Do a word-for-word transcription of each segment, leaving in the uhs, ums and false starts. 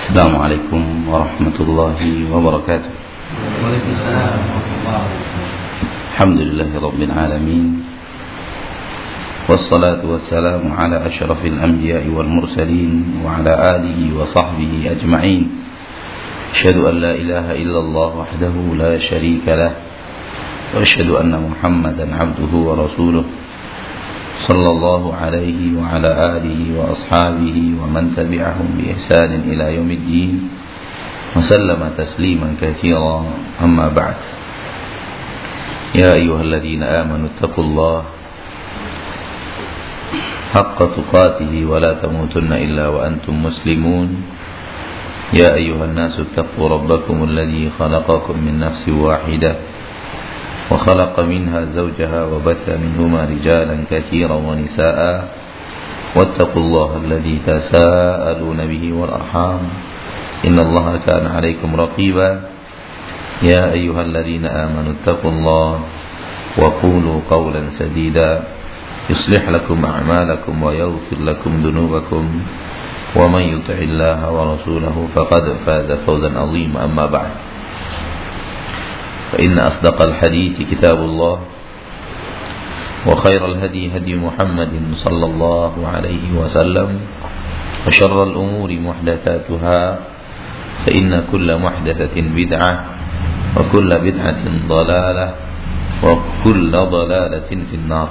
السلام عليكم ورحمة الله وبركاته. وعليكم السلام ورحمة الله وبركاته. الحمد لله رب العالمين، والصلاة والسلام على أشرف الأنبياء والمرسلين وعلى آله وصحبه أجمعين. أشهد أن لا إله إلا الله وحده لا شريك له، وأشهد أن محمدا عبده ورسوله صلى الله عليه وعلى آله وأصحابه ومن تبعهم بإحسان إلى يوم الدين وسلم تسليما كثيرا. أما بعد، يا أيها الذين آمنوا اتقوا الله حق تقاته ولا تموتن إلا وأنتم مسلمون. يا أيها الناس اتقوا ربكم الذي خلقكم من نفس واحدة وخلق منها زوجها وبث منهما رجالا كثيرا ونساء، واتقوا الله الذي تساءلون به والأرحام إن الله كان عليكم رقيبا. يا أيها الذين آمنوا اتقوا الله وقولوا قولا سديدا يصلح لكم أعمالكم ويغفر لكم ذنوبكم، ومن يطع الله ورسوله فقد فاز فوزا عظيما. أما بعد، فإن أصدق الحديث كتاب الله، وخير الهدي هدي محمد صلى الله عليه وسلم، وشر الأمور محدثاتها، فإن كل محدثة بدعة، وكل بدعة ضلالة، وكل ضلالة في النار.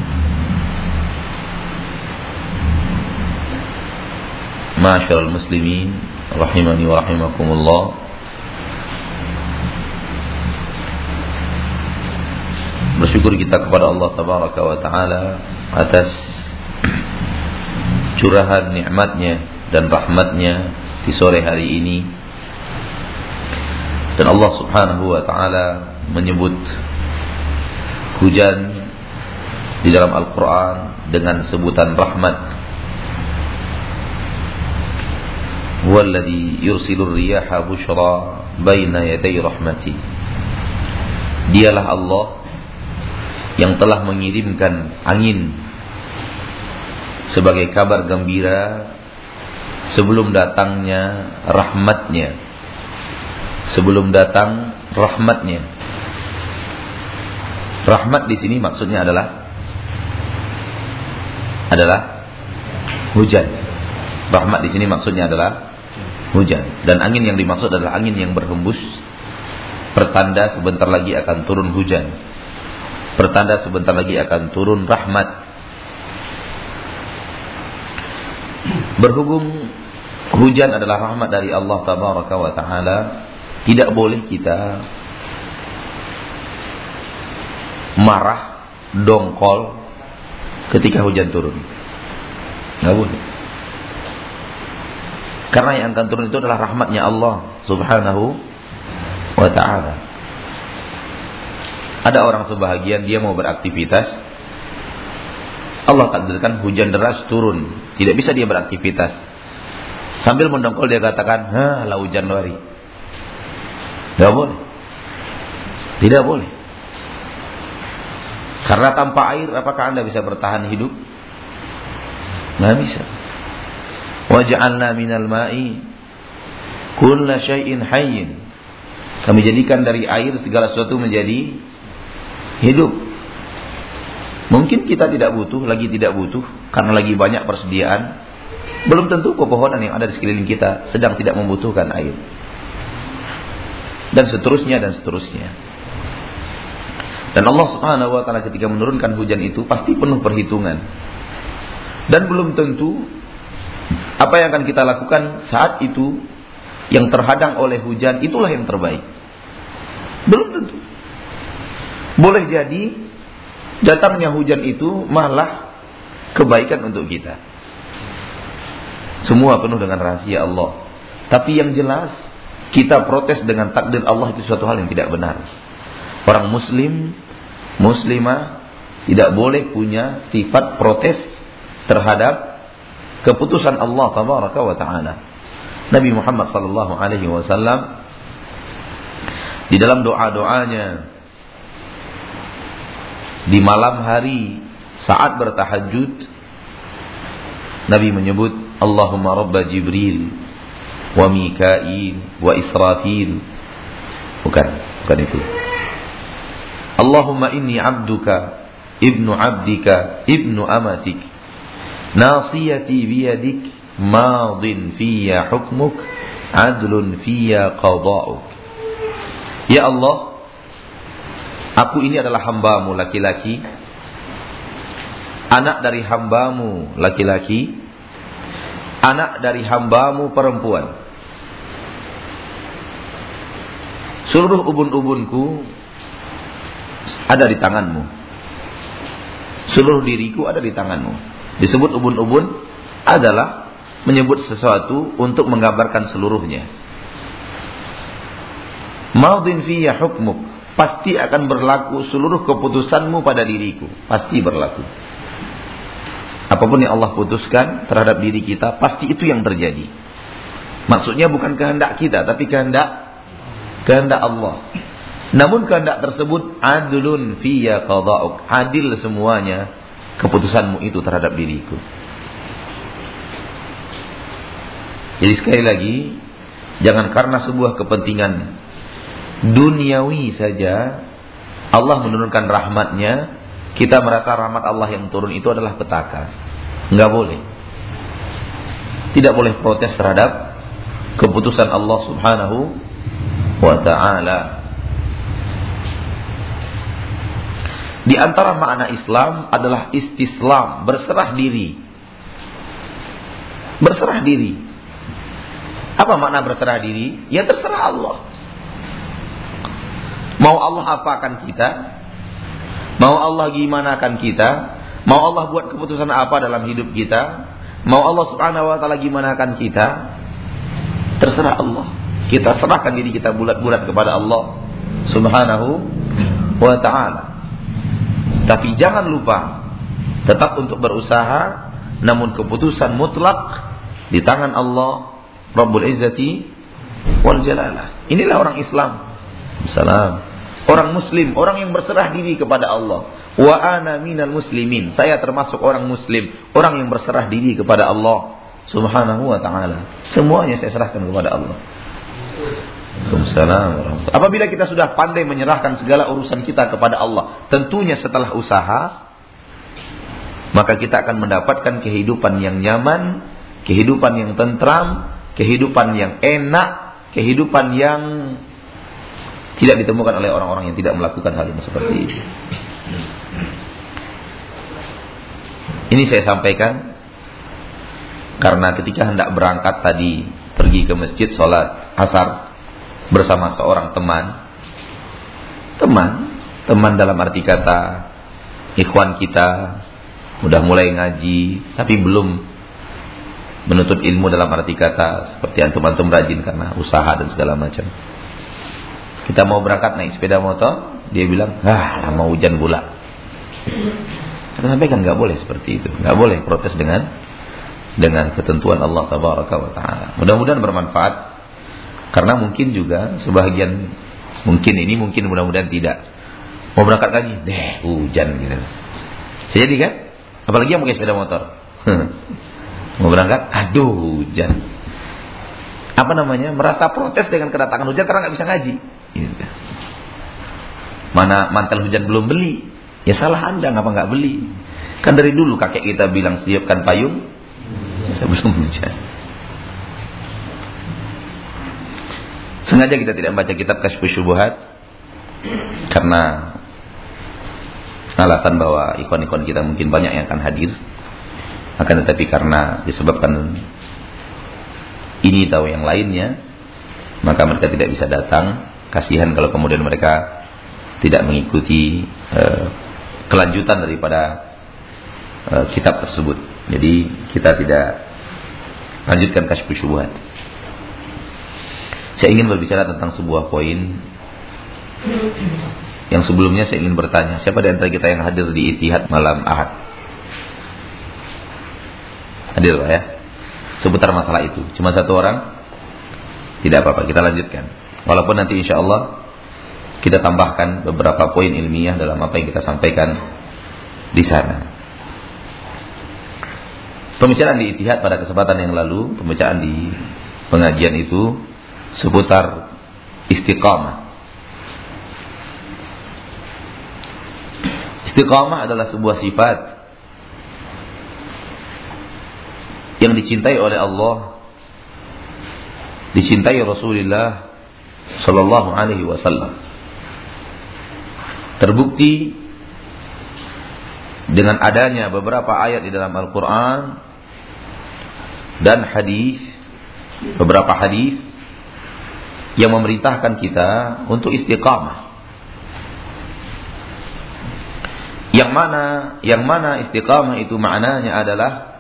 معاشر المسلمين رحمني ورحمكم الله. Bersyukur kita kepada Allah Tabaraka wa Ta'ala atas curahan nikmatnya dan rahmatnya di sore hari ini. Dan Allah Subhanahu wa Ta'ala menyebut hujan di dalam Al-Quran dengan sebutan rahmat. Huwallazi yursilur riyaha bushra baina yaday rahmati. Dialah Allah yang telah mengirimkan angin sebagai kabar gembira sebelum datangnya rahmatnya. Sebelum datang rahmatnya. Rahmat di sini maksudnya adalah adalah hujan. Rahmat di sini maksudnya adalah hujan, dan angin yang dimaksud adalah angin yang berhembus, pertanda sebentar lagi akan turun hujan, pertanda sebentar lagi akan turun rahmat. Berhubung hujan adalah rahmat dari Allah Tabaraka wa Ta'ala, tidak boleh kita marah, dongkol ketika hujan turun. Tidak boleh. Karena yang akan turun itu adalah rahmatnya Allah Subhanahu wa Ta'ala. Ada orang sebahagian dia mau beraktivitas, Allah takdirkan hujan deras turun, tidak bisa dia beraktivitas. Sambil mendongkol dia katakan, "Hah, lah hujan wari." Tidak boleh. Tidak boleh. Karena tanpa air apakah Anda bisa bertahan hidup? Tidak bisa. Waja'alna minal ma'i kulla syai'in hayyin. Kami jadikan dari air segala sesuatu menjadi hidup. Mungkin kita tidak butuh, lagi tidak butuh karena lagi banyak persediaan. Belum tentu pepohonan yang ada di sekeliling kita sedang tidak membutuhkan air. Dan seterusnya dan seterusnya. Dan Allah Subhanahu wa Ta'ala ketika menurunkan hujan itu pasti penuh perhitungan. Dan belum tentu apa yang akan kita lakukan saat itu yang terhadang oleh hujan itulah yang terbaik. Belum tentu. Boleh jadi datangnya hujan itu malah kebaikan untuk kita. Semua penuh dengan rahasia Allah. Tapi yang jelas kita protes dengan takdir Allah itu suatu hal yang tidak benar. Orang muslim, muslimah tidak boleh punya sifat protes terhadap keputusan Allah Tabaraka wa Ta'ala. Nabi Muhammad sallallahu alaihi wasallam di dalam doa-doanya di malam hari saat bertahajud, Nabi menyebut Allahumma rabba Jibril wa Mikail wa Israfil. Bukan, bukan itu. Allahumma inni abduka ibnu abdika ibnu amatik nasiyati biyadik madin fiyya hukmuk adlun fiyya qada'uk. Ya Allah, aku ini adalah hambamu laki-laki, anak dari hambamu laki-laki, anak dari hambamu perempuan. Seluruh ubun-ubunku ada di tanganmu. Seluruh diriku ada di tanganmu. Disebut ubun-ubun adalah menyebut sesuatu untuk menggambarkan seluruhnya. Madin fiyya hukmuk, pasti akan berlaku seluruh keputusanmu pada diriku, pasti berlaku. Apapun yang Allah putuskan terhadap diri kita, pasti itu yang terjadi. Maksudnya bukan kehendak kita, tapi kehendak kehendak Allah. Namun kehendak tersebut adlun fiyya qada'uk, adil semuanya keputusanmu itu terhadap diriku. Jadi sekali lagi, jangan karena sebuah kepentingan duniawi saja Allah menurunkan rahmatnya, kita merasa rahmat Allah yang turun itu adalah petaka. Enggak boleh. Tidak boleh protes terhadap keputusan Allah Subhanahu wa ta'ala. Di antara makna Islam adalah istislam, berserah diri. Berserah diri. Apa makna berserah diri? Ya terserah Allah. Mau Allah apakan kita? Mau Allah gimanakan kita? Mau Allah buat keputusan apa dalam hidup kita? Mau Allah Subhanahu wa ta'ala gimanakan kita? Terserah Allah. Kita serahkan diri kita bulat-bulat kepada Allah Subhanahu wa ta'ala. Tapi jangan lupa tetap untuk berusaha, namun keputusan mutlak di tangan Allah Rabbul Izzati wal Jalalah. Inilah orang Islam. Salam. Orang muslim, orang yang berserah diri kepada Allah. Wa ana minal muslimin. Saya termasuk orang muslim, orang yang berserah diri kepada Allah Subhanahu wa ta'ala. Semuanya saya serahkan kepada Allah. Waalaikumsalam. Apabila kita sudah pandai menyerahkan segala urusan kita kepada Allah, tentunya setelah usaha, maka kita akan mendapatkan kehidupan yang nyaman, kehidupan yang tentram, kehidupan yang enak, kehidupan yang tidak ditemukan oleh orang-orang yang tidak melakukan hal yang seperti ini. Ini saya sampaikan karena ketika hendak berangkat tadi, pergi ke masjid sholat asar bersama seorang teman, teman, teman dalam arti kata ikhwan kita, udah mulai ngaji, tapi belum menuntut ilmu dalam arti kata seperti antum-antum rajin karena usaha dan segala macam. Kita mau berangkat naik sepeda motor, dia bilang, ah lama hujan pula. Kita sampaikan nggak boleh seperti itu, nggak boleh protes dengan dengan ketentuan Allah Tabaraka wa Taala. Mudah-mudahan bermanfaat, karena mungkin juga sebagian, mungkin ini mungkin mudah-mudahan tidak mau berangkat lagi, deh hujan gitu. Jadi kan, apalagi yang pakai sepeda motor, mau berangkat, aduh hujan. Apa namanya? Merasa protes dengan kedatangan hujan karena nggak bisa ngaji. Mana mantel hujan belum beli? Ya salah anda, ngapa nggak beli? Kan dari dulu kakek kita bilang siapkan payung sebelum hujan. Sengaja kita tidak membaca kitab Kasyfus Syubuhat karena alasan bahwa ikon-ikon kita mungkin banyak yang akan hadir. Akan tetapi karena disebabkan ini tahu yang lainnya, maka mereka tidak bisa datang. Kasihan kalau kemudian mereka tidak mengikuti uh, kelanjutan daripada uh, kitab tersebut. Jadi kita tidak lanjutkan Kasyfus Syubuhat. Saya ingin berbicara tentang sebuah poin yang sebelumnya saya ingin bertanya, siapa di antara kita yang hadir di Ittihad malam Ahad? Hadir Pak ya? Seputar masalah itu. Cuma satu orang? Tidak apa-apa, kita lanjutkan. Walaupun nanti insya Allah kita tambahkan beberapa poin ilmiah dalam apa yang kita sampaikan di sana. Pembicaraan di Ittihad pada kesempatan yang lalu, pembicaraan di pengajian itu seputar istiqamah. Istiqamah adalah sebuah sifat yang dicintai oleh Allah, dicintai Rasulullah sallallahu alaihi wasallam. Terbukti dengan adanya beberapa ayat di dalam Al-Qur'an dan hadis, beberapa hadis yang memerintahkan kita untuk istiqamah. Yang mana yang mana istiqamah itu maknanya adalah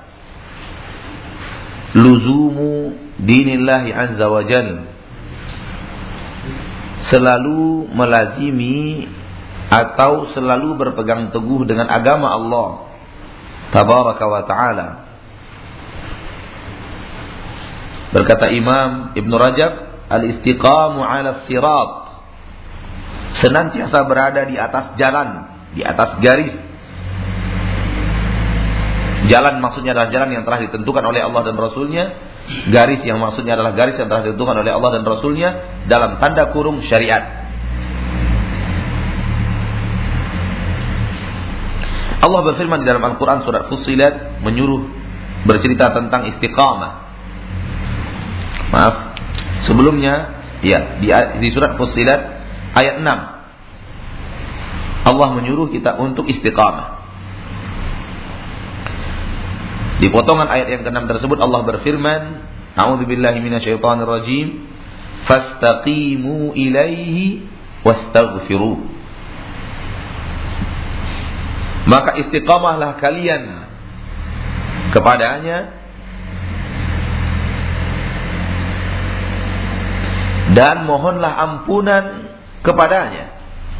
luzumu dinillahi azza wa jalla, selalu melazimi atau selalu berpegang teguh dengan agama Allah tabaraka wa taala. Berkata Imam Ibn Rajab, al-istiqamu ala sirat, senantiasa berada di atas jalan, di atas garis. Jalan maksudnya adalah jalan yang telah ditentukan oleh Allah dan Rasulnya. Garis yang maksudnya adalah garis yang telah ditentukan oleh Allah dan Rasulnya dalam tanda kurung syariat. Allah berfirman di dalam Al-Quran surat Fussilat, menyuruh bercerita tentang istiqamah. Maaf, sebelumnya ya di, di surat Fussilat ayat enam Allah menyuruh kita untuk istiqamah. Di potongan ayat yang keenam tersebut Allah berfirman, a'udzubillahi minasyaitonirrajim, fastaqimu ilaihi wastaghfiruh. Maka istiqamahlah kalian kepadanya dan mohonlah ampunan kepadanya.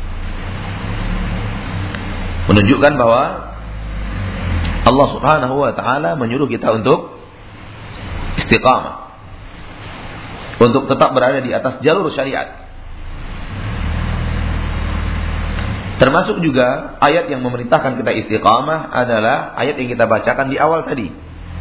Menunjukkan bahwa Allah Subhanahu wa taala menyuruh kita untuk istiqamah, untuk tetap berada di atas jalur syariat. Termasuk juga ayat yang memerintahkan kita istiqamah adalah ayat yang kita bacakan di awal tadi.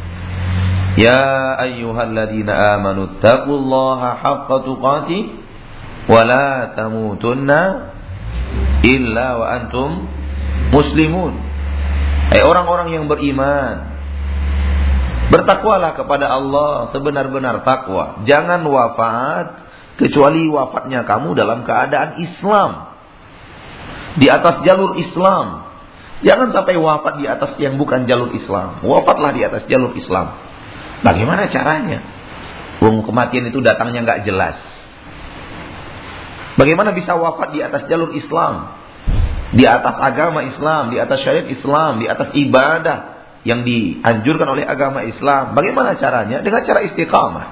Ya ayyuhalladzina amanu taqullaha haqqa tuqatih wa la tamutunna illa wa antum muslimun. Hai orang-orang yang beriman, bertakwalah kepada Allah sebenar-benar takwa. Jangan wafat kecuali wafatnya kamu dalam keadaan Islam, di atas jalur Islam. Jangan sampai wafat di atas yang bukan jalur Islam. Wafatlah di atas jalur Islam. Bagaimana caranya? Wong kematian itu datangnya nggak jelas. Bagaimana bisa wafat di atas jalur Islam, di atas agama Islam, di atas syariat Islam, di atas ibadah yang dianjurkan oleh agama Islam? Bagaimana caranya? Dengan cara istiqamah.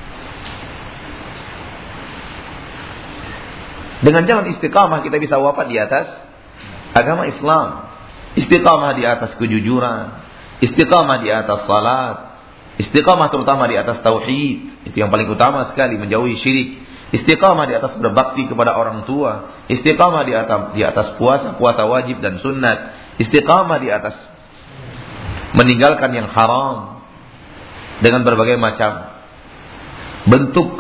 Dengan jalan istiqamah kita bisa wafat di atas agama Islam. Istiqamah di atas kejujuran, istiqamah di atas salat, istiqamah terutama di atas tauhid. Itu yang paling utama sekali, menjauhi syirik. Istiqamah di atas berbakti kepada orang tua, istiqamah di atas di atas puasa, puasa wajib dan sunnat, istiqamah di atas meninggalkan yang haram dengan berbagai macam bentuk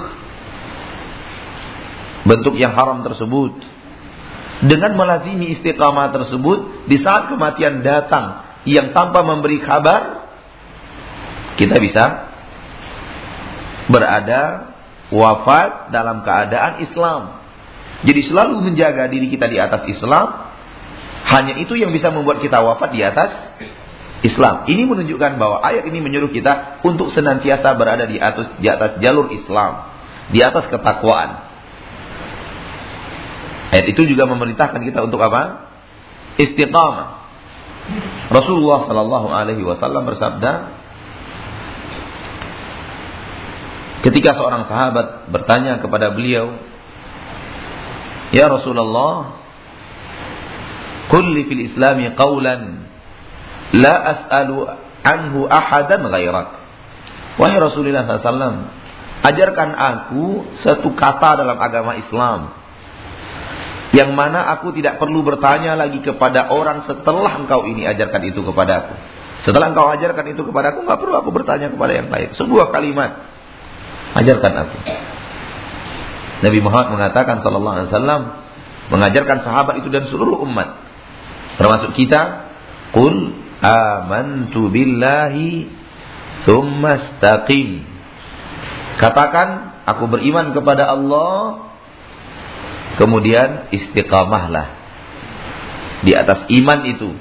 bentuk yang haram tersebut. Dengan melazimi istiqamah tersebut, di saat kematian datang yang tanpa memberi kabar, kita bisa berada wafat dalam keadaan Islam. Jadi selalu menjaga diri kita di atas Islam. Hanya itu yang bisa membuat kita wafat di atas Islam. Ini menunjukkan bahwa ayat ini menyuruh kita untuk senantiasa berada di atas di atas jalur Islam, di atas ketakwaan. Ayat itu juga memerintahkan kita untuk apa? Istiqamah. Rasulullah sallallahu alaihi wasallam bersabda, ketika seorang sahabat bertanya kepada beliau, "Ya Rasulullah, qul li fil Islami qawlan la as'alu anhu ahadan ghairak." Wahai Rasulullah sallallahu alaihi wasallam, ajarkan aku satu kata dalam agama Islam yang mana aku tidak perlu bertanya lagi kepada orang setelah engkau ini ajarkan itu kepada aku. Setelah engkau ajarkan itu kepada aku, enggak perlu aku bertanya kepada yang lain. Sebuah kalimat. Ajarkan aku. Nabi Muhammad mengatakan sallallahu alaihi wasallam mengajarkan sahabat itu dan seluruh umat, termasuk kita, qul amantu billahi tsumma istaqim. Katakan, aku beriman kepada Allah, kemudian istiqamahlah di atas iman itu.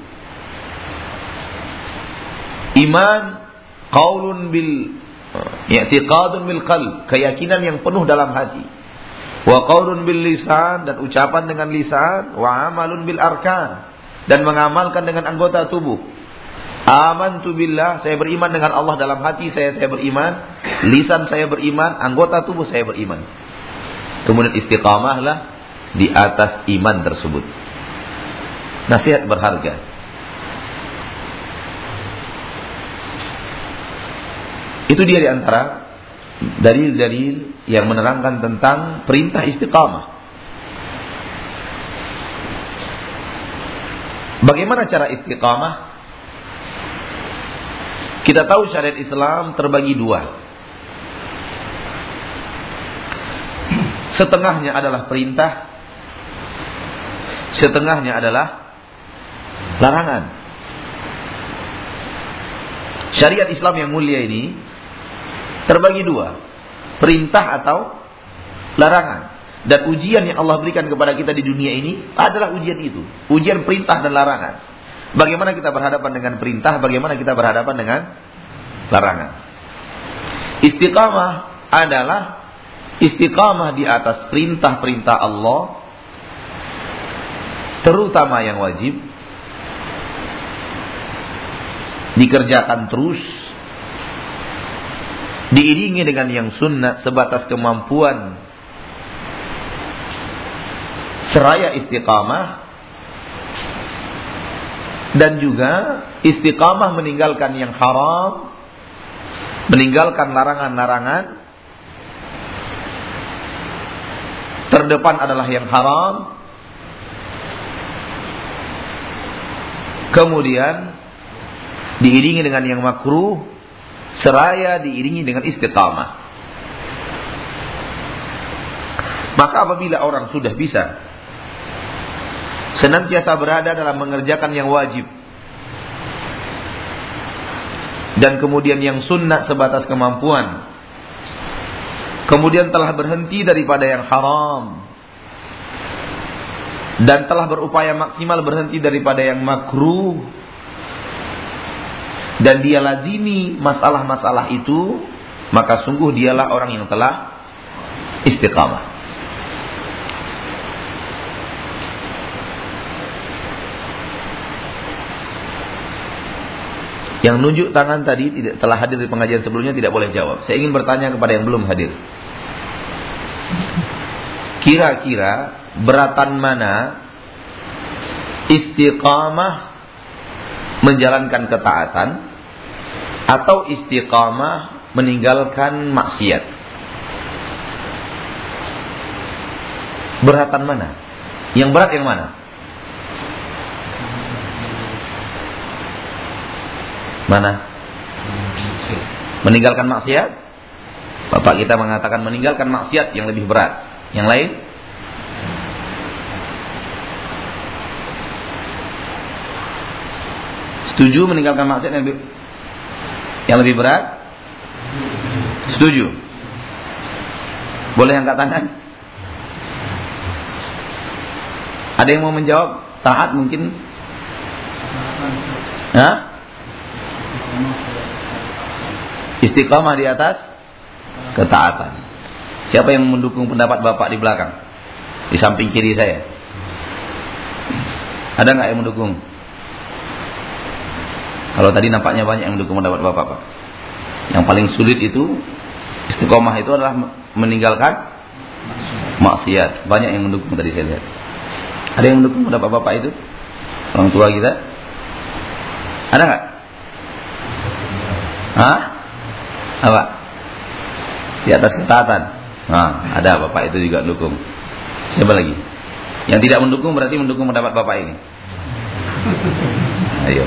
Iman qaulun bil i'tiqadun bil qalb, keyakinan yang penuh dalam hati. Wa qaulun bil lisan, dan ucapan dengan lisan. Wa amalun bil arkan, dan mengamalkan dengan anggota tubuh. Amantu billah, saya beriman dengan Allah dalam hati saya, saya beriman. Lisan saya beriman, anggota tubuh saya beriman. Kemudian istiqamahlah di atas iman tersebut. Nasihat berharga. Itu dia di antara dalil-dalil yang menerangkan tentang perintah istiqamah. Bagaimana cara istiqamah? Kita tahu syariat Islam terbagi dua. Setengahnya adalah perintah, setengahnya adalah larangan. Syariat Islam yang mulia ini terbagi dua, perintah atau larangan. Dan ujian yang Allah berikan kepada kita di dunia ini adalah ujian itu, ujian perintah dan larangan. Bagaimana kita berhadapan dengan perintah, bagaimana kita berhadapan dengan larangan. Istiqamah adalah istiqamah di atas perintah-perintah Allah, terutama yang wajib, dikerjakan terus, diiringi dengan yang sunnah sebatas kemampuan, seraya istiqamah. Dan juga istiqamah meninggalkan yang haram, meninggalkan larangan-larangan. Terdepan adalah yang haram, kemudian diiringi dengan yang makruh, seraya diiringi dengan istiqamah. Maka apabila orang sudah bisa senantiasa berada dalam mengerjakan yang wajib, dan kemudian yang sunnah sebatas kemampuan, kemudian telah berhenti daripada yang haram, dan telah berupaya maksimal berhenti daripada yang makruh, dan dia lazimi masalah-masalah itu, maka sungguh dialah orang yang telah istiqamah. Yang nunjuk tangan tadi tidak telah hadir di pengajian sebelumnya, tidak boleh jawab. Saya ingin bertanya kepada yang belum hadir. Kira-kira beratan mana istiqamah menjalankan ketaatan atau istiqamah meninggalkan maksiat? Beratan mana? Yang berat yang mana? Mana? Meninggalkan maksiat? Bapak kita mengatakan meninggalkan maksiat yang lebih berat. Yang lain? Setuju meninggalkan maksiat yang lebih, yang lebih berat? Setuju? Boleh angkat tangan? Ada yang mau menjawab? Taat mungkin? Hah? Istiqamah di atas ketaatan. Siapa yang mendukung pendapat Bapak di belakang? Di samping kiri saya. Ada nggak yang mendukung? Kalau tadi nampaknya banyak yang mendukung pendapat Bapak, Pak. Yang paling sulit itu istiqamah itu adalah meninggalkan maksiat. Banyak yang mendukung tadi saya lihat. Ada yang mendukung pendapat Bapak itu? Orang tua kita? Ada nggak? Hah? Apa? Di atas ketaatan. Nah, ada Bapak itu juga mendukung. Siapa lagi? Yang tidak mendukung berarti mendukung pendapat Bapak ini. Ayo.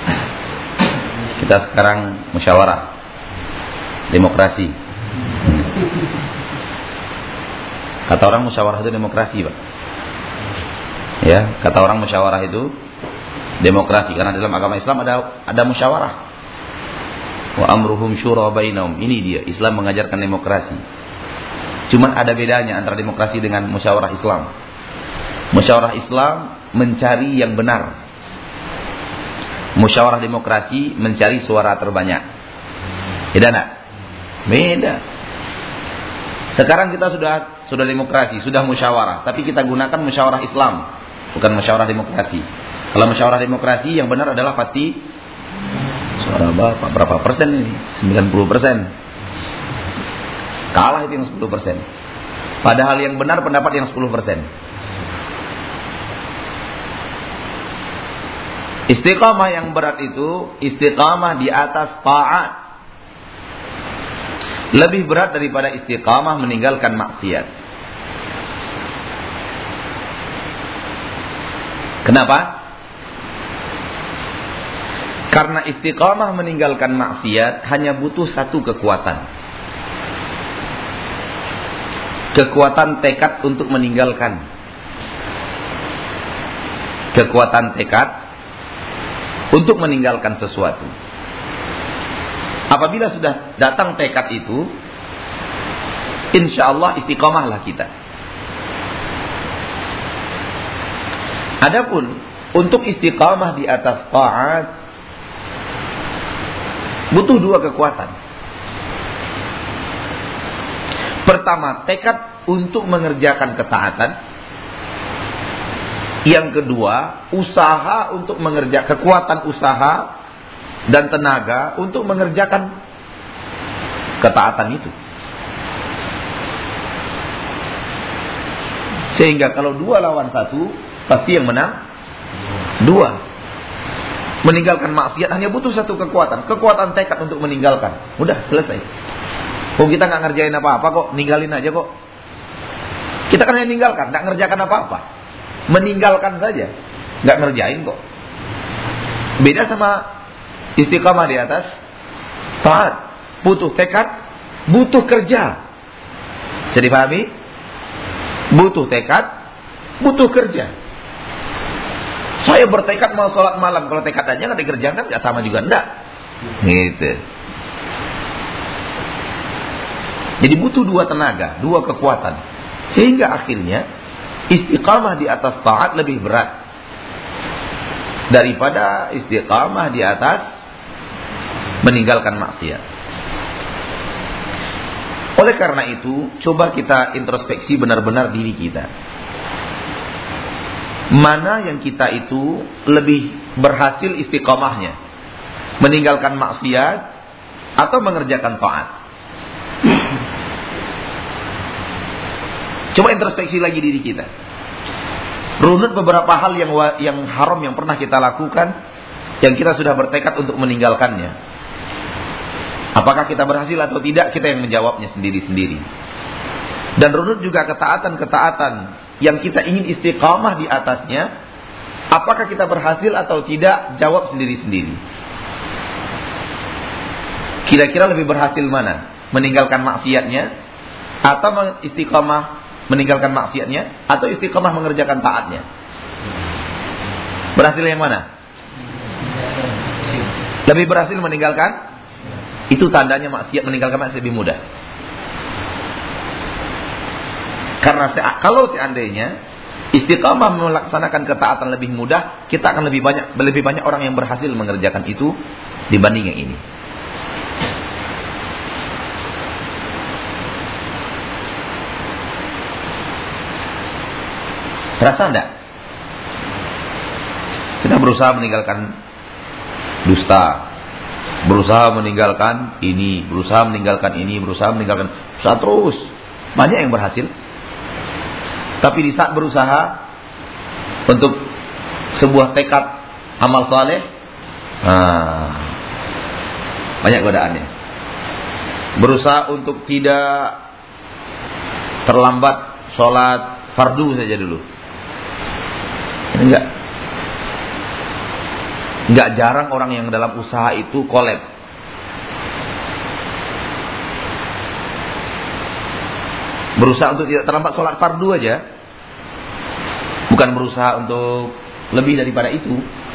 Kita sekarang musyawarah, demokrasi. Kata orang musyawarah itu demokrasi, Pak. Ya, kata orang musyawarah itu demokrasi, karena dalam agama Islam ada ada musyawarah. Wa amruhum syura bainahum. Ini dia, Islam mengajarkan demokrasi. Cuman ada bedanya antara demokrasi dengan musyawarah Islam. Musyawarah Islam mencari yang benar. Musyawarah demokrasi mencari suara terbanyak. Beda enggak? Beda. Sekarang kita sudah sudah demokrasi, sudah musyawarah, tapi kita gunakan musyawarah Islam, bukan musyawarah demokrasi. Kalau musyawarah demokrasi yang benar adalah pasti suara Bapak berapa persen ini? sembilan puluh persen. Kalah itu yang sepuluh persen. Padahal yang benar pendapat yang sepuluh persen. Istiqamah yang berat itu istiqamah di atas taat. Lebih berat daripada istiqamah meninggalkan maksiat. Kenapa? Karena istiqamah meninggalkan maksiat hanya butuh satu kekuatan. Kekuatan tekad untuk meninggalkan. Kekuatan tekad untuk meninggalkan sesuatu. Apabila sudah datang tekad itu, insya Allah istiqamahlah kita. Adapun untuk istiqamah di atas taat butuh dua kekuatan. Pertama, tekad untuk mengerjakan ketaatan. Yang kedua, usaha untuk mengerjakan, kekuatan usaha dan tenaga untuk mengerjakan ketaatan itu. Sehingga kalau dua lawan satu, pasti yang menang dua. Meninggalkan maksiat hanya butuh satu kekuatan, kekuatan tekad untuk meninggalkan. Udah selesai. Oh, kita nggak ngerjain apa-apa kok, ninggalin aja kok. Kita kan hanya ninggalkan, nggak ngerjakan apa-apa, meninggalkan saja, nggak ngerjain kok. Beda sama istiqamah di atas taat, butuh tekad, butuh kerja. Bisa dipahami? Butuh tekad, butuh kerja. Saya bertekad mau sholat malam, kalau tekad aja nggak dikerjakan, nggak sama juga enggak. Gitu. Jadi butuh dua tenaga, dua kekuatan. Sehingga akhirnya istiqamah di atas taat lebih berat daripada istiqamah di atas meninggalkan maksiat. Oleh karena itu, coba kita introspeksi benar-benar diri kita. Mana yang kita itu lebih berhasil istiqamahnya? Meninggalkan maksiat atau mengerjakan taat? Coba introspeksi lagi diri kita. Runut beberapa hal yang yang haram yang pernah kita lakukan, yang kita sudah bertekad untuk meninggalkannya. Apakah kita berhasil atau tidak, kita yang menjawabnya sendiri-sendiri. Dan runut juga ketaatan-ketaatan yang kita ingin istiqamah di atasnya, apakah kita berhasil atau tidak, jawab sendiri-sendiri. Kira-kira lebih berhasil mana? Meninggalkan maksiatnya atau istiqamah meninggalkan maksiatnya, atau istiqamah mengerjakan taatnya? Berhasil yang mana? Lebih berhasil meninggalkan? Itu tandanya maksiat, meninggalkan maksiat lebih mudah. Karena kalau seandainya istiqamah melaksanakan ketaatan lebih mudah, kita akan lebih banyak lebih banyak orang yang berhasil mengerjakan itu dibanding yang ini. Rasa enggak? Kita berusaha meninggalkan dusta, berusaha meninggalkan ini, berusaha meninggalkan ini, berusaha meninggalkan, berusaha terus. Banyak yang berhasil. Tapi di saat berusaha untuk sebuah tekad amal saleh, nah, banyak godaannya. Berusaha untuk tidak terlambat sholat fardu saja dulu. Enggak. Enggak jarang orang yang dalam usaha itu kolab. berusaha untuk tidak terlambat sholat fardu aja, bukan berusaha untuk lebih daripada itu.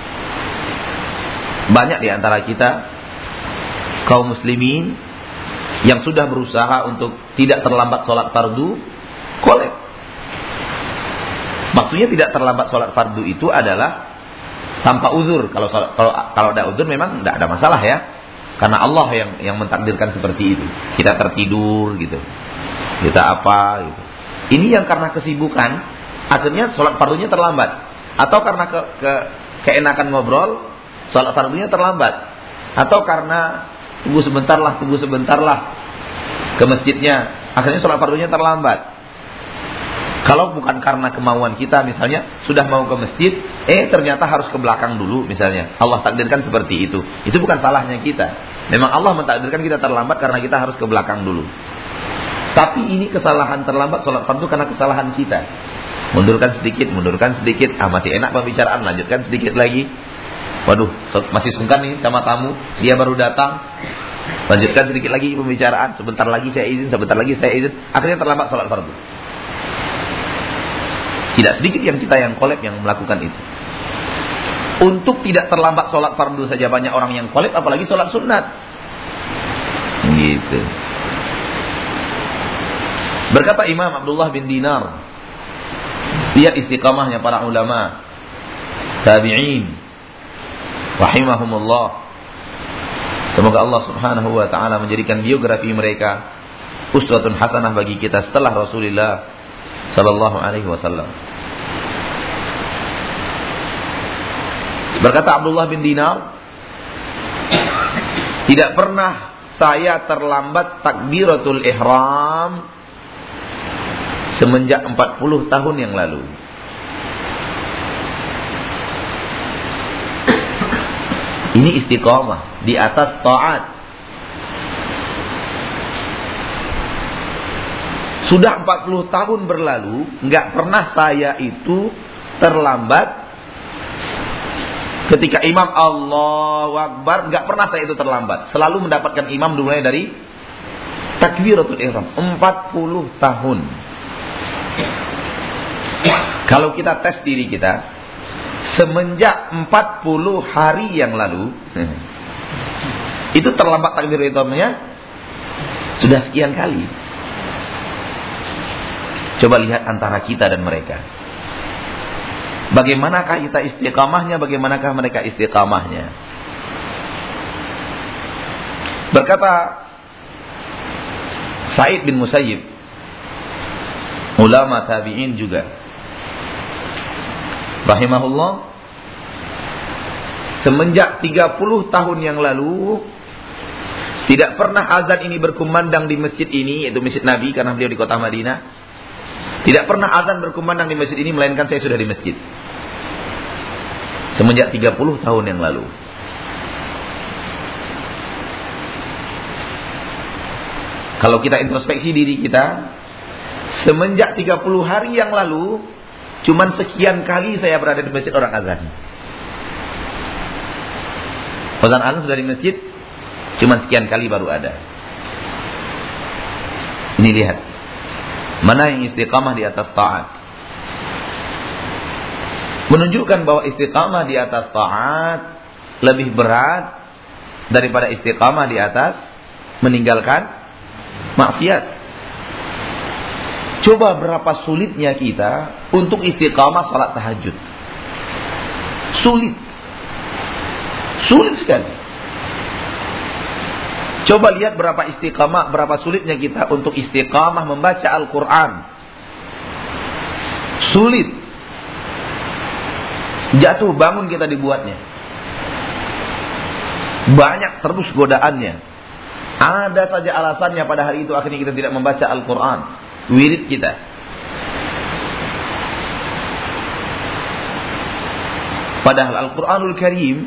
Banyak di antara kita kaum muslimin yang sudah berusaha untuk tidak terlambat sholat fardu, kolek. Maksudnya tidak terlambat sholat fardu itu adalah tanpa uzur. Kalau kalau kalau ada uzur memang tidak ada masalah ya, karena Allah yang yang mentakdirkan seperti itu. Kita tertidur gitu, kita apa gitu. Ini yang karena kesibukan akhirnya sholat fardunya terlambat, atau karena ke, ke keenakan ngobrol sholat fardunya terlambat, atau karena tunggu sebentar lah, tunggu sebentar lah ke masjidnya, akhirnya sholat fardunya terlambat. Kalau bukan karena kemauan kita, misalnya sudah mau ke masjid, eh ternyata harus ke belakang dulu misalnya, Allah takdirkan seperti itu, itu bukan salahnya kita. Memang Allah mentakdirkan kita terlambat karena kita harus ke belakang dulu. Tapi ini kesalahan terlambat sholat fardu karena kesalahan kita. Mundurkan sedikit, mundurkan sedikit, ah masih enak pembicaraan, lanjutkan sedikit lagi. Waduh, masih sungkan nih sama tamu, dia baru datang, lanjutkan sedikit lagi pembicaraan, sebentar lagi saya izin, sebentar lagi saya izin, akhirnya terlambat sholat fardu. Tidak sedikit yang kita yang kolab yang melakukan itu. Untuk tidak terlambat sholat fardu saja banyak orang yang kolab, apalagi sholat sunat. Gitu. Berkata Imam Abdullah bin Dinar, lihat istiqamahnya para ulama tabi'in rahimahumullah. Semoga Allah Subhanahu wa taala menjadikan biografi mereka uswatun hasanah bagi kita setelah Rasulullah sallallahu alaihi wasallam. Berkata Abdullah bin Dinar, tidak pernah saya terlambat takbiratul ihram semenjak empat puluh tahun yang lalu. Ini istiqamah di atas taat. Sudah empat puluh tahun berlalu, enggak pernah saya itu terlambat. Ketika imam Allahu Akbar, enggak pernah saya itu terlambat. Selalu mendapatkan imam dimulai dari takbiratul ihram. empat puluh tahun. Kalau kita tes diri kita, semenjak empat puluh hari yang lalu, itu terlambat takbiratul ihramnya sudah sekian kali. Coba lihat antara kita dan mereka. Bagaimanakah kita istiqamahnya, bagaimanakah mereka istiqamahnya. Berkata Sa'id bin Musayyib, ulama tabi'in juga, rahimahullah, semenjak tiga puluh tahun yang lalu tidak pernah azan ini berkumandang di masjid ini, yaitu masjid Nabi karena beliau di kota Madinah. Tidak pernah azan berkumandang di masjid ini melainkan saya sudah di masjid. Semenjak tiga puluh tahun yang lalu. Kalau kita introspeksi diri kita, semenjak tiga puluh hari yang lalu, cuman sekian kali saya berada di masjid orang azan. Azan azan sudah di masjid, cuman sekian kali baru ada. Ini lihat, mana yang istiqamah di atas taat. Menunjukkan bahwa istiqamah di atas taat lebih berat daripada istiqamah di atas meninggalkan maksiat. Coba berapa sulitnya kita untuk istiqamah salat tahajud. Sulit. Sulit sekali. Coba lihat berapa istiqamah, berapa sulitnya kita untuk istiqamah membaca Al-Quran. Sulit. Jatuh bangun kita dibuatnya. Banyak terus godaannya. Ada saja alasannya pada hari itu akhirnya kita tidak membaca Al-Quran. Wirid kita. Padahal Al-Quranul Karim,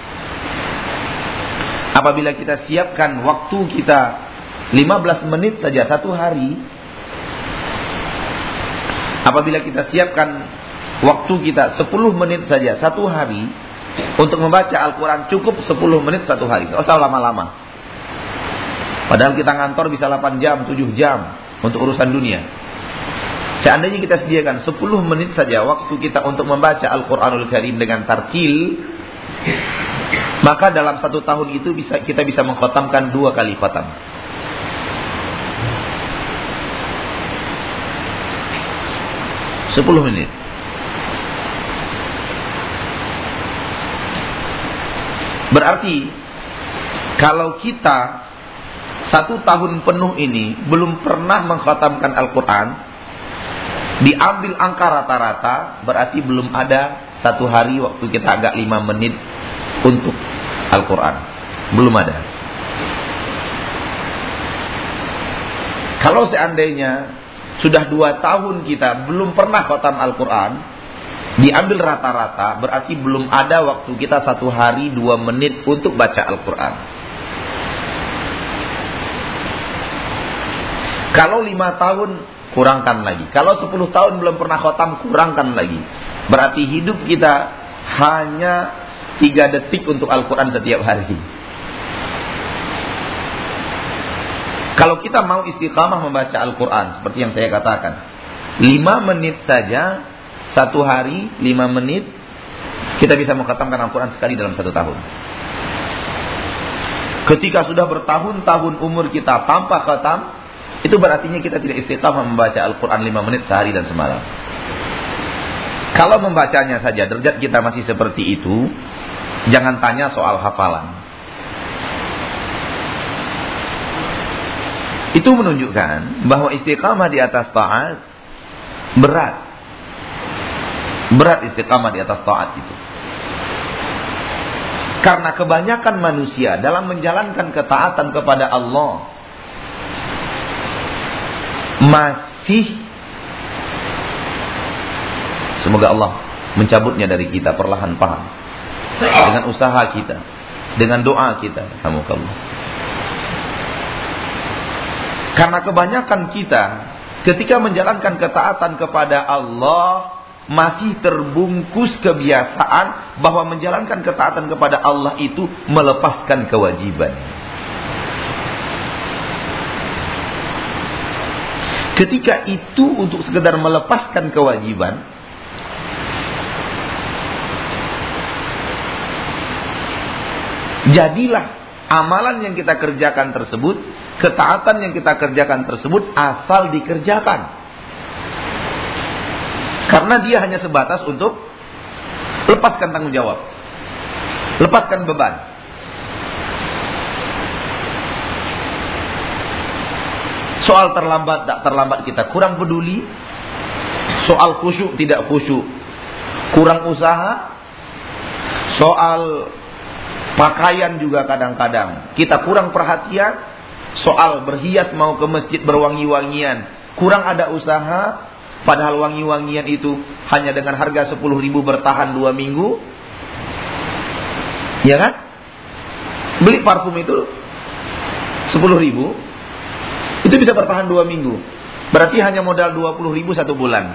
apabila kita siapkan waktu kita lima belas menit saja satu hari, apabila kita siapkan waktu kita sepuluh menit saja satu hari untuk membaca Al-Quran, cukup sepuluh menit satu hari, tidak usah lama-lama. Padahal kita ngantor bisa delapan jam, tujuh jam, untuk urusan dunia. Seandainya kita sediakan sepuluh menit saja waktu kita untuk membaca Al-Quranul Karim dengan tartil, maka dalam satu tahun itu bisa kita bisa mengkhatamkan dua kali khatam. Sepuluh menit. Berarti kalau kita satu tahun penuh ini belum pernah mengkhatamkan Al-Quran, diambil angka rata-rata, berarti belum ada satu hari waktu kita agak lima menit untuk Al-Quran. Belum ada. Kalau seandainya sudah dua tahun kita belum pernah khatam Al-Quran, diambil rata-rata, berarti belum ada waktu kita satu hari dua menit untuk baca Al-Quran. Kalau lima tahun, kurangkan lagi. Kalau sepuluh tahun belum pernah khatam, kurangkan lagi. Berarti hidup kita hanya tiga detik untuk Al-Quran setiap hari. Kalau kita mau istiqamah membaca Al-Quran, seperti yang saya katakan, lima menit saja, satu hari, lima menit, kita bisa mengkhatamkan Al-Quran sekali dalam satu tahun. Ketika sudah bertahun-tahun umur kita tanpa khatam, itu berartinya kita tidak istiqamah membaca Al-Quran lima menit sehari dan semalam. Kalau membacanya saja, derajat kita masih seperti itu, jangan tanya soal hafalan. Itu menunjukkan bahwa istiqamah di atas taat berat. Berat istiqamah di atas taat itu. Karena kebanyakan manusia dalam menjalankan ketaatan kepada Allah masih, semoga Allah mencabutnya dari kita perlahan-lahan, dengan usaha kita, dengan doa kita, alhamdulillah. Karena kebanyakan kita ketika menjalankan ketaatan kepada Allah masih terbungkus kebiasaan bahwa menjalankan ketaatan kepada Allah itu melepaskan kewajiban. Ketika itu untuk sekedar melepaskan kewajiban, jadilah amalan yang kita kerjakan tersebut, ketaatan yang kita kerjakan tersebut asal dikerjakan. Karena dia hanya sebatas untuk lepaskan tanggung jawab, lepaskan beban. Soal terlambat tak terlambat kita kurang peduli. Soal khusyuk tidak khusyuk kurang usaha. Soal pakaian juga kadang-kadang kita kurang perhatian. Soal berhias mau ke masjid berwangi-wangian kurang ada usaha. Padahal wangi-wangian itu hanya dengan harga sepuluh ribu bertahan dua minggu. Ya kan? Beli parfum itu sepuluh ribu, itu bisa bertahan dua minggu. Berarti hanya modal dua puluh ribu satu bulan.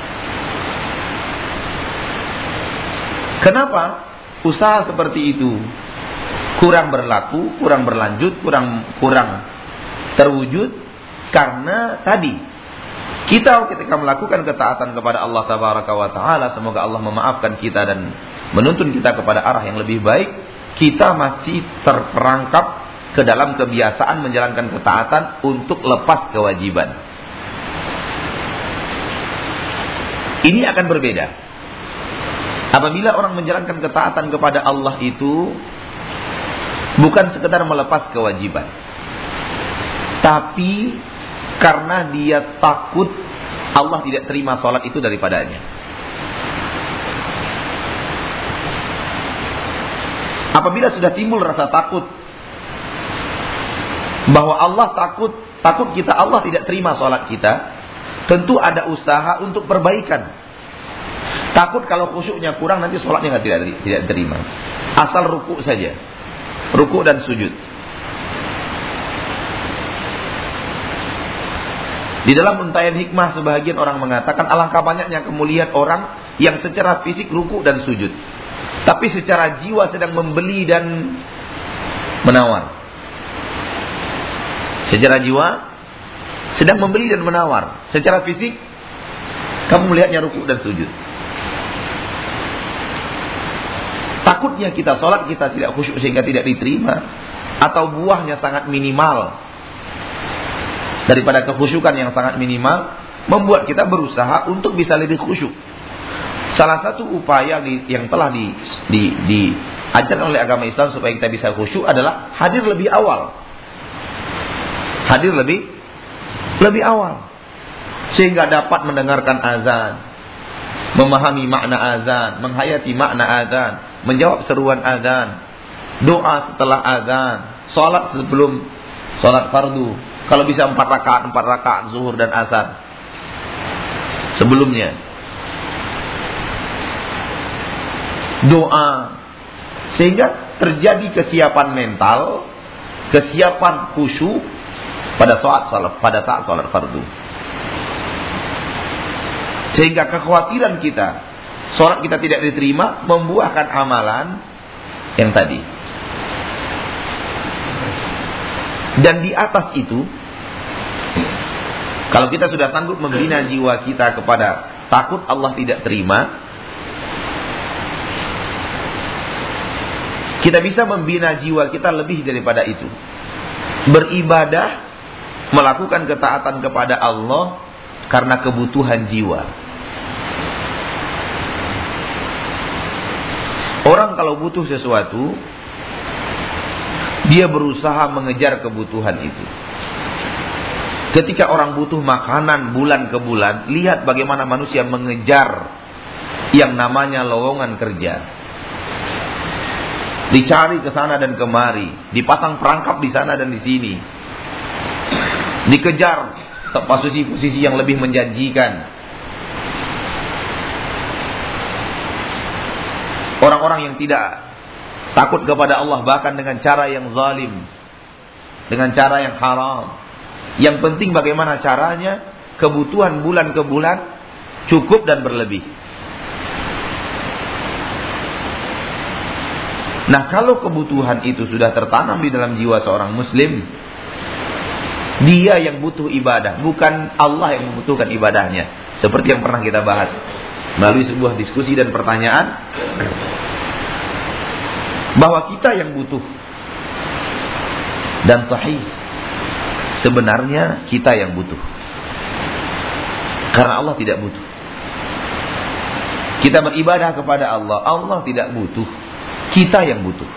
Kenapa? Usaha seperti itu kurang berlaku, kurang berlanjut, kurang kurang terwujud. Karena tadi kita ketika melakukan ketaatan kepada Allah Tabaraka wa Ta'ala, semoga Allah memaafkan kita dan menuntun kita kepada arah yang lebih baik, kita masih terperangkap ke dalam kebiasaan menjalankan ketaatan untuk lepas kewajiban. Ini akan berbeda apabila orang menjalankan ketaatan kepada Allah itu bukan sekedar melepas kewajiban, tapi karena dia takut Allah tidak terima sholat itu daripadanya. Apabila sudah timbul rasa takut bahwa Allah takut, takut kita Allah tidak terima sholat kita, tentu ada usaha untuk perbaikan. Takut kalau khusyuknya kurang nanti sholatnya nggak tidak tidak terima. Asal ruku saja, ruku dan sujud. Di dalam Untaian Hikmah sebahagian orang mengatakan alangkah banyaknya kemuliaan orang yang secara fisik ruku dan sujud, tapi secara jiwa sedang membeli dan menawar. Secara jiwa sedang membeli dan menawar. Secara fisik kamu melihatnya rukuk dan sujud. Takutnya kita sholat kita tidak khusyuk sehingga tidak diterima, atau buahnya sangat minimal daripada kekhusyukan yang sangat minimal, membuat kita berusaha untuk bisa lebih khusyuk. Salah satu upaya di, yang telah di, di, diajarkan oleh agama Islam supaya kita bisa khusyuk adalah hadir lebih awal. Hadir lebih lebih awal, sehingga dapat mendengarkan azan, memahami makna azan, menghayati makna azan, menjawab seruan azan, doa setelah azan, salat sebelum salat fardu. Kalau bisa empat rakaat, empat rakaat zuhur dan asar sebelumnya. Doa, sehingga terjadi kesiapan mental, kesiapan khusyuk pada saat salat, pada saat salat fardu. Sehingga kekhawatiran kita salat kita tidak diterima membuahkan amalan yang tadi. Dan di atas itu, kalau kita sudah sanggup membina jiwa kita kepada takut Allah tidak terima, kita bisa membina jiwa kita lebih daripada itu. Beribadah, melakukan ketaatan kepada Allah karena kebutuhan jiwa. Orang kalau butuh sesuatu, dia berusaha mengejar kebutuhan itu. Ketika orang butuh makanan bulan ke bulan, lihat bagaimana manusia mengejar yang namanya lowongan kerja. Dicari ke sana dan kemari, dipasang perangkap di sana dan di sini. Dikejar posisi-posisi yang lebih menjanjikan. Orang-orang yang tidak takut kepada Allah bahkan dengan cara yang zalim, dengan cara yang haram. Yang penting bagaimana caranya kebutuhan bulan ke bulan cukup dan berlebih. Nah, kalau kebutuhan itu sudah tertanam di dalam jiwa seorang muslim, dia yang butuh ibadah, bukan Allah yang membutuhkan ibadahnya. Seperti yang pernah kita bahas melalui sebuah diskusi dan pertanyaan, bahwa kita yang butuh. Dan sahih, sebenarnya kita yang butuh, karena Allah tidak butuh. Kita beribadah kepada Allah, Allah tidak butuh, kita yang butuh.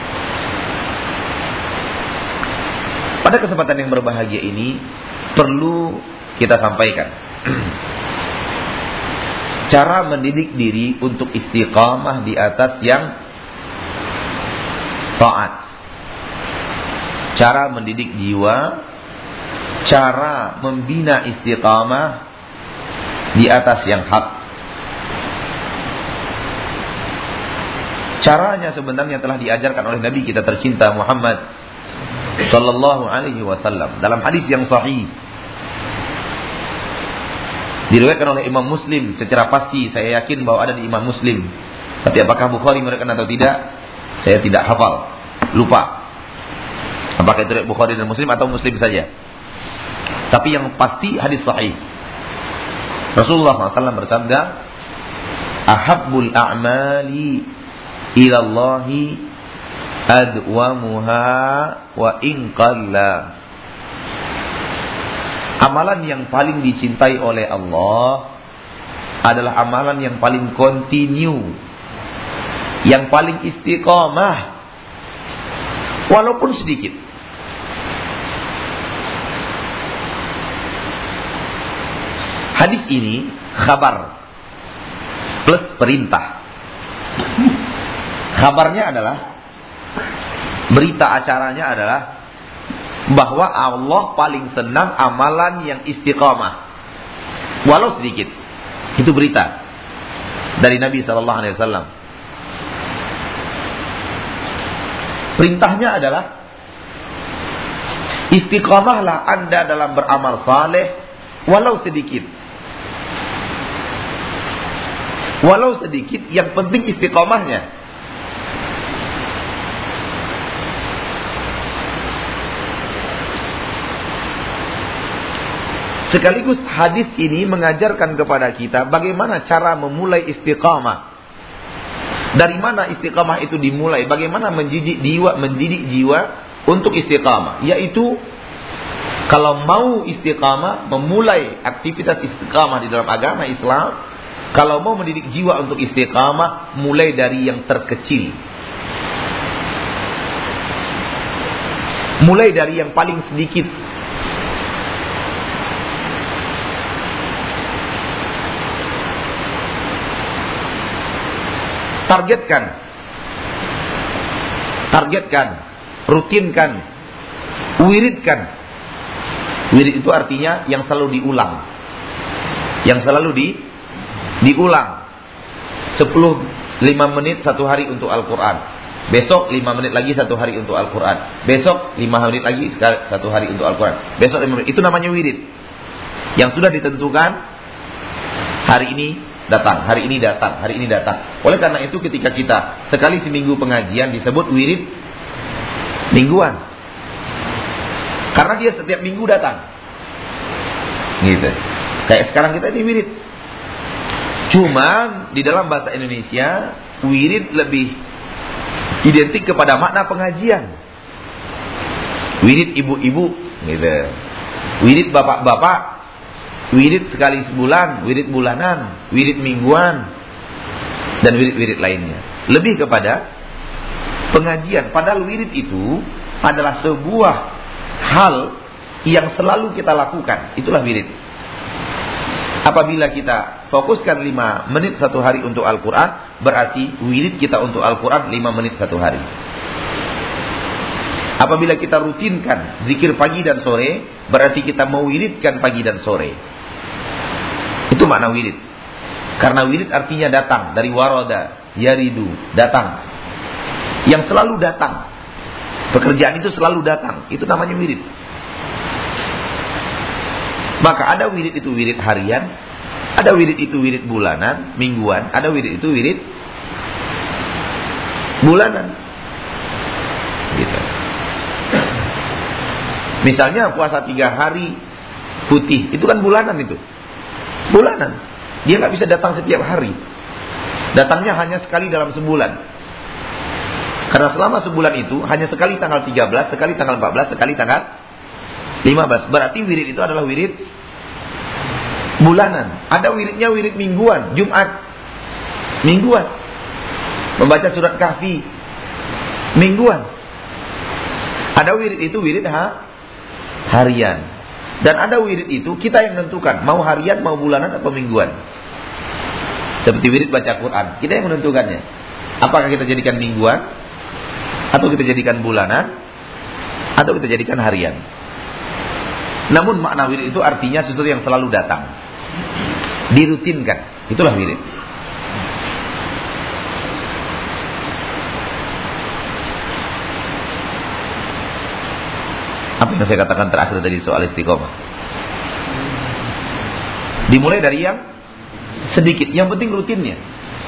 Pada kesempatan yang berbahagia ini perlu kita sampaikan cara mendidik diri untuk istiqamah di atas yang taat. Cara mendidik jiwa, cara membina istiqamah di atas yang hak. Caranya sebenarnya telah diajarkan oleh Nabi kita tercinta Muhammad sallallahu alaihi wasallam dalam hadis yang sahih. Diriwayatkan oleh Imam Muslim secara pasti, saya yakin bahwa ada di Imam Muslim. Tapi apakah Bukhari meriwayatkan atau tidak, saya tidak hafal, lupa. Apakah itu Bukhari dan Muslim atau Muslim saja. Tapi yang pasti hadis sahih. Rasulullah shallallahu alaihi wasallam bersabda, "Ahabbul a'mali ilallahi adwamuha wa in qalla." Amalan yang paling dicintai oleh Allah adalah amalan yang paling kontinu, yang paling istiqamah, walaupun sedikit. Hadis ini khabar plus perintah. Khabarnya adalah, berita acaranya adalah bahwa Allah paling senang amalan yang istiqamah, walau sedikit. Itu berita dari Nabi sallallahu alaihi wasallam. Perintahnya adalah, istiqamahlah Anda dalam beramal saleh walau sedikit. Walau sedikit, yang penting istiqamahnya. Sekaligus hadis ini mengajarkan kepada kita bagaimana cara memulai istiqamah. Dari mana istiqamah itu dimulai? Bagaimana mendidik jiwa, mendidik jiwa untuk istiqamah? Yaitu kalau mau istiqamah, memulai aktivitas istiqamah di dalam agama Islam, kalau mau mendidik jiwa untuk istiqamah, mulai dari yang terkecil. Mulai dari yang paling sedikit. Targetkan. Targetkan. Rutinkan. Wiridkan. Wirid itu artinya yang selalu diulang. Yang selalu di diulang. sepuluh lima menit satu hari untuk Al-Quran. Besok lima menit lagi satu hari untuk Al-Quran. Besok lima menit lagi satu hari untuk Al-Quran. Besok lima menit. Itu namanya wirid. Yang sudah ditentukan hari ini datang, hari ini datang, hari ini datang. Oleh karena itu ketika kita sekali seminggu pengajian disebut wirid mingguan. Karena dia setiap minggu datang. Gitu. Kayak sekarang kita ini wirid. Cuma di dalam bahasa Indonesia wirid lebih identik kepada makna pengajian. Wirid ibu-ibu gitu. Wirid bapak-bapak. Wirid sekali sebulan, wirid bulanan, wirid mingguan, dan wirid-wirid lainnya. Lebih kepada pengajian. Padahal wirid itu adalah sebuah hal yang selalu kita lakukan. Itulah wirid. Apabila kita fokuskan lima menit satu hari untuk Al-Quran, berarti wirid kita untuk Al-Quran lima menit satu hari. Apabila kita rutinkan zikir pagi dan sore, berarti kita mewiridkan pagi dan sore. Itu makna wirid. Karena wirid artinya datang. Dari waroda, yaridu, datang. Yang selalu datang. Pekerjaan itu selalu datang. Itu namanya wirid. Maka ada wirid itu wirid harian. Ada wirid itu wirid bulanan, mingguan. Ada wirid itu wirid bulanan. Gitu. Misalnya puasa tiga hari putih. Itu kan bulanan itu. Bulanan. Dia nggak bisa datang setiap hari. Datangnya hanya sekali dalam sebulan. Karena selama sebulan itu hanya sekali tanggal tiga belas, sekali tanggal empat belas, sekali tanggal lima belas. Berarti wirid itu adalah wirid bulanan. Ada wiridnya wirid mingguan, Jumat mingguan. Membaca surat Kahfi mingguan. Ada wirid itu wirid ha? harian. Dan ada wirid itu kita yang menentukan mau harian, mau bulanan, atau mingguan. Seperti wirid baca Quran, kita yang menentukannya. Apakah kita jadikan mingguan, atau kita jadikan bulanan, atau kita jadikan harian. Namun makna wirid itu artinya sesuatu yang selalu datang, dirutinkan. Itulah wirid. Apa yang saya katakan terakhir tadi soal istiqomah? Dimulai dari yang sedikit. Yang penting rutinnya.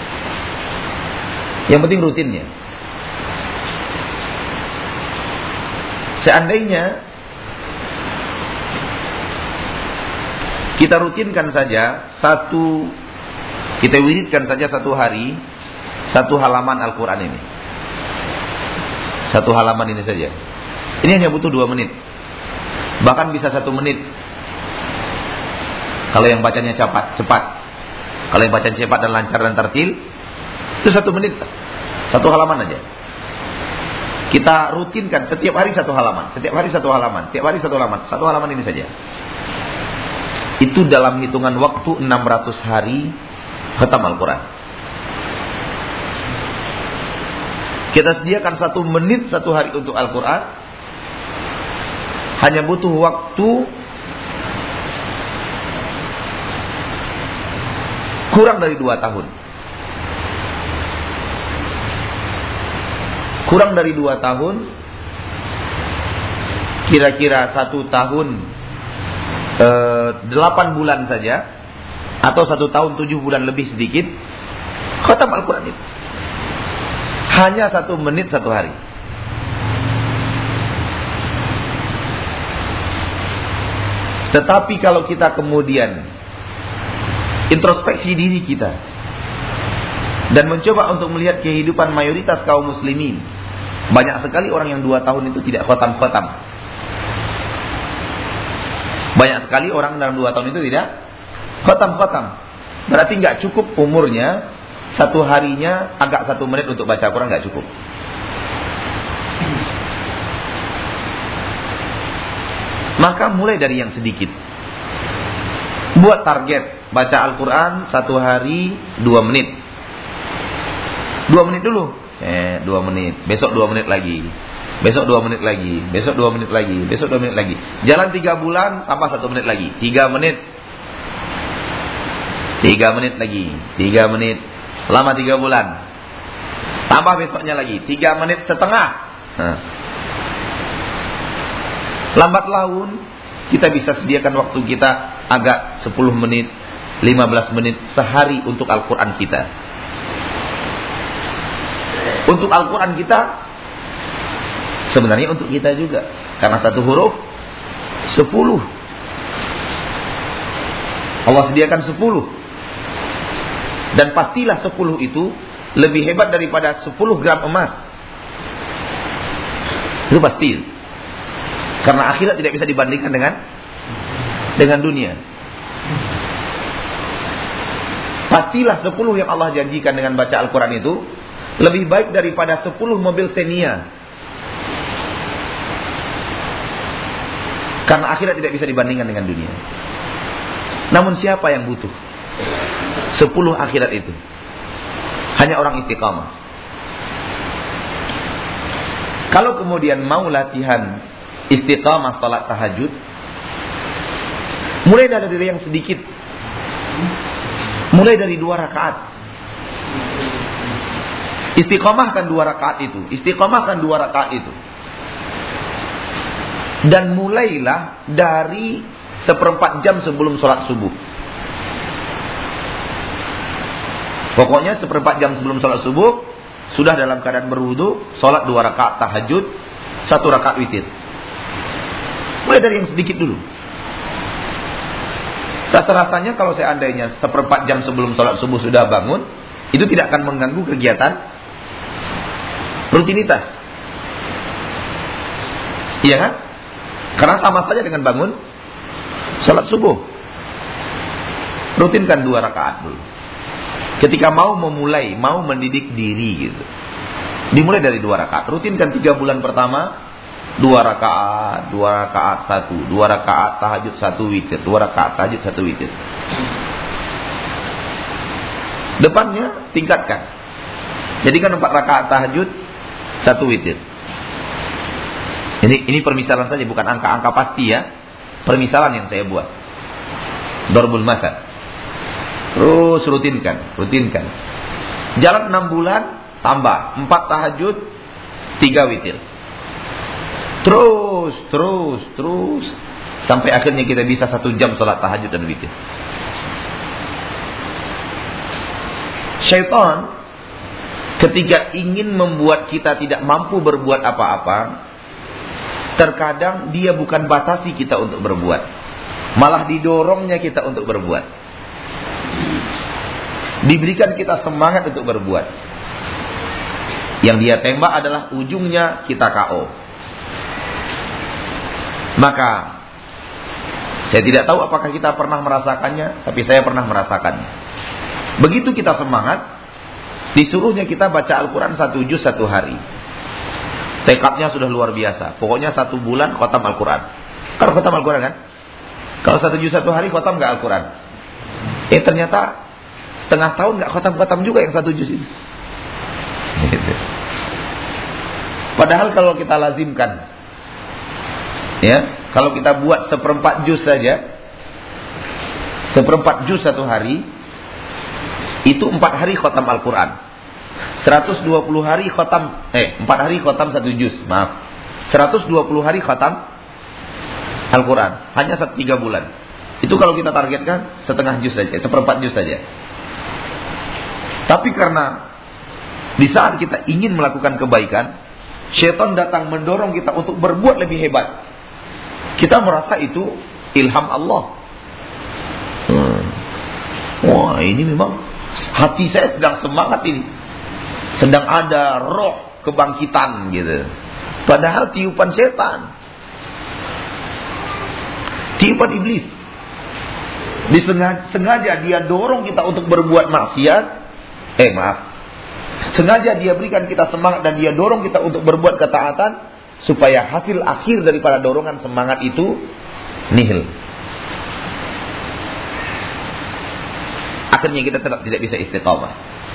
Yang penting rutinnya. Seandainya kita rutinkan saja satu, kita wiridkan saja satu hari satu halaman Al-Quran ini. Satu halaman ini saja. Ini hanya butuh dua menit. Bahkan bisa satu menit. Kalau yang bacanya cepat, cepat. Kalau yang bacanya cepat dan lancar dan tertil, itu satu menit. Satu halaman aja. Kita rutinkan setiap hari satu halaman. Setiap hari satu halaman. Setiap hari satu halaman. Satu halaman ini saja. Itu dalam hitungan waktu enam ratus hari khatam Al-Quran. Kita sediakan satu menit satu hari untuk Al-Quran. Hanya butuh waktu kurang dari dua tahun. Kurang dari dua tahun. Kira-kira satu tahun eh, delapan bulan saja. Atau satu tahun tujuh bulan lebih sedikit. Khatam Al-Quran itu. Hanya satu menit satu hari. Tetapi kalau kita kemudian introspeksi diri kita dan mencoba untuk melihat kehidupan mayoritas kaum muslimin, banyak sekali orang yang dua tahun itu tidak khatam-khatam. Banyak sekali orang dalam dua tahun itu tidak khatam-khatam. Berarti nggak cukup umurnya, satu harinya agak satu menit untuk baca Quran, nggak cukup. Maka mulai dari yang sedikit. Buat target baca Al-Quran satu hari dua menit. Dua menit dulu. Eh, dua menit. Besok dua menit lagi. Besok dua menit lagi. Besok dua menit lagi. Besok dua menit lagi. Jalan tiga bulan tambah satu menit lagi. Tiga menit. Tiga menit lagi. Tiga menit. Selama tiga bulan. Tambah besoknya lagi. Tiga menit setengah. Nah. Lambat laun kita bisa sediakan waktu kita agak sepuluh menit, lima belas menit sehari untuk Al-Quran kita. Untuk Al-Quran kita, sebenarnya untuk kita juga. Karena satu huruf sepuluh. Allah sediakan sepuluh. Dan pastilah sepuluh itu lebih hebat daripada sepuluh gram emas. Itu pasti. Karena akhirat tidak bisa dibandingkan dengan dengan dunia. Pastilah sepuluh yang Allah janjikan dengan baca Al-Quran itu lebih baik daripada sepuluh mobil Xenia. Karena akhirat tidak bisa dibandingkan dengan dunia. Namun siapa yang butuh sepuluh akhirat itu? Hanya orang istiqamah. Kalau kemudian mau latihan istiqamah salat tahajud, mulai dari yang sedikit. Mulai dari dua rakaat. Istiqamahkan dua rakaat itu. Istiqamahkan dua rakaat itu. Dan mulailah dari seperempat jam sebelum sholat subuh. Pokoknya seperempat jam sebelum sholat subuh, sudah dalam keadaan berwudu, sholat dua rakaat tahajud, satu rakaat witir. Mulai dari yang sedikit dulu. Rasa-rasanya kalau seandainya seperempat jam sebelum sholat subuh sudah bangun, itu tidak akan mengganggu kegiatan rutinitas. Iya kan? Karena sama saja dengan bangun sholat subuh. Rutinkan dua rakaat dulu. Ketika mau memulai, mau mendidik diri gitu, dimulai dari dua rakaat. Rutinkan tiga bulan pertama. Dua rakaat, dua rakaat satu, dua rakaat tahajud satu witir, dua rakaat tahajud satu witir. Depannya tingkatkan. Jadikan empat rakaat tahajud satu witir. Ini ini permisalan saja, bukan angka-angka pasti ya. Permisalan yang saya buat. Darbul masal. Terus rutinkan, rutinkan. Jalan enam bulan, tambah empat tahajud, tiga witir. Terus, terus, terus sampai akhirnya kita bisa satu jam sholat tahajud dan witir. Syaitan ketika ingin membuat kita tidak mampu berbuat apa-apa, terkadang dia bukan batasi kita untuk berbuat, malah didorongnya kita untuk berbuat. Diberikan kita semangat untuk berbuat. Yang dia tembak adalah ujungnya kita K O. Maka saya tidak tahu apakah kita pernah merasakannya, tapi saya pernah merasakannya. Begitu kita semangat, disuruhnya kita baca Al-Quran satu juz satu hari. Tekadnya sudah luar biasa. Pokoknya satu bulan khatam Al-Quran. Kalau khatam Al-Quran kan? Kalau satu juz satu hari khatam nggak Al-Quran? Eh ternyata setengah tahun nggak khatam-khatam juga yang satu juz ini. Padahal kalau kita lazimkan, ya, kalau kita buat seperempat juz saja, seperempat juz satu hari, itu empat hari khatam Al-Quran. seratus dua puluh hari khatam, eh, empat hari khatam satu juz, maaf. seratus dua puluh hari khatam Al-Quran. Hanya satu tiga bulan. Itu kalau kita targetkan setengah juz saja, seperempat juz saja. Tapi karena di saat kita ingin melakukan kebaikan, syaitan datang mendorong kita untuk berbuat lebih hebat. Kita merasa itu ilham Allah. Hmm. Wah, ini memang hati saya sedang semangat ini. Sedang ada roh kebangkitan gitu. Padahal tiupan setan. Tiupan iblis. Disengaja, sengaja dia dorong kita untuk berbuat maksiat. Eh maaf. Sengaja dia berikan kita semangat dan dia dorong kita untuk berbuat ketaatan. Supaya hasil akhir daripada dorongan semangat itu nihil. Akhirnya kita tetap tidak bisa istiqamah.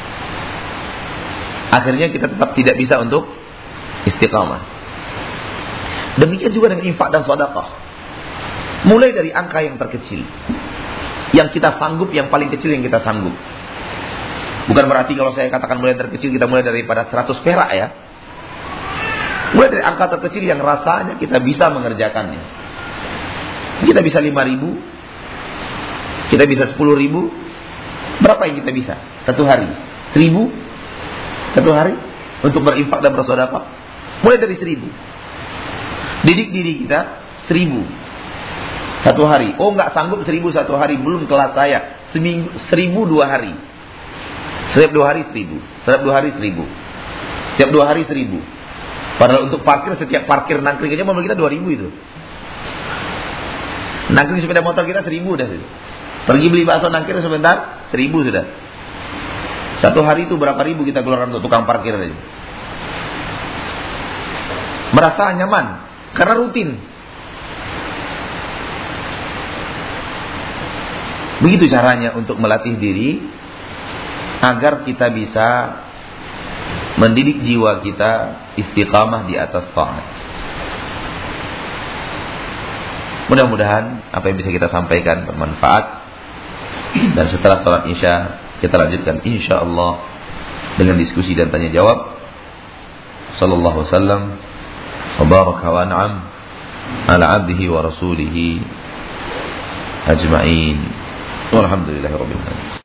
Akhirnya kita tetap tidak bisa untuk istiqamah. Demikian juga dengan infak dan sedekah. Mulai dari angka yang terkecil, yang kita sanggup, yang paling kecil yang kita sanggup. Bukan berarti kalau saya katakan mulai terkecil, kita mulai daripada seratus perak ya. Mulai dari angka terkecil yang rasanya kita bisa mengerjakannya. Kita bisa lima ribu, kita bisa sepuluh ribu. Berapa yang kita bisa? Satu hari seribu, satu hari untuk berinfak dan bersedekah. Mulai dari seribu. Didik diri kita seribu satu hari. Oh nggak sanggup seribu satu hari, belum kelas saya. Seminggu seribu dua hari. Setiap dua hari seribu. Setiap dua hari seribu. Setiap dua hari seribu. Padahal untuk parkir, setiap parkir nangkring aja mobil kita dua ribu itu. Nangkring sepeda motor kita seribu dah. Pergi beli bakso nangkring sebentar seribu sudah. Satu hari itu berapa ribu kita keluarkan untuk tukang parkir aja. Merasa nyaman karena rutin. Begitu caranya untuk melatih diri agar kita bisa mendidik jiwa kita istiqamah di atas taat. Mudah-mudahan apa yang bisa kita sampaikan bermanfaat. Dan setelah salat Isya kita lanjutkan insyaallah dengan diskusi dan tanya jawab. Sallallahu wasallam wa baraka wa an'am ala 'abdihi wa rasulihi ajma'in. Walhamdulillahirabbil alamin.